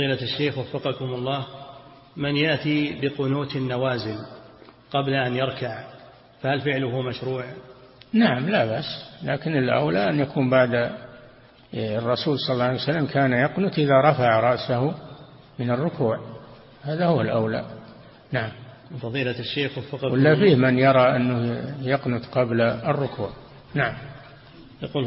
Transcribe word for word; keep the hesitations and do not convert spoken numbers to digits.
فضيلة الشيخ وفقكم الله، من يأتي بقنوت النوازل قبل أن يركع فهل فعله مشروع؟ نعم لا بأس، لكن الأولى أن يكون بعد. الرسول صلى الله عليه وسلم كان يقنت إذا رفع رأسه من الركوع، هذا هو الأولى. نعم. فضيلة الشيخ وفقكم ولا فيه من يرى أنه يقنت قبل الركوع. نعم. يقول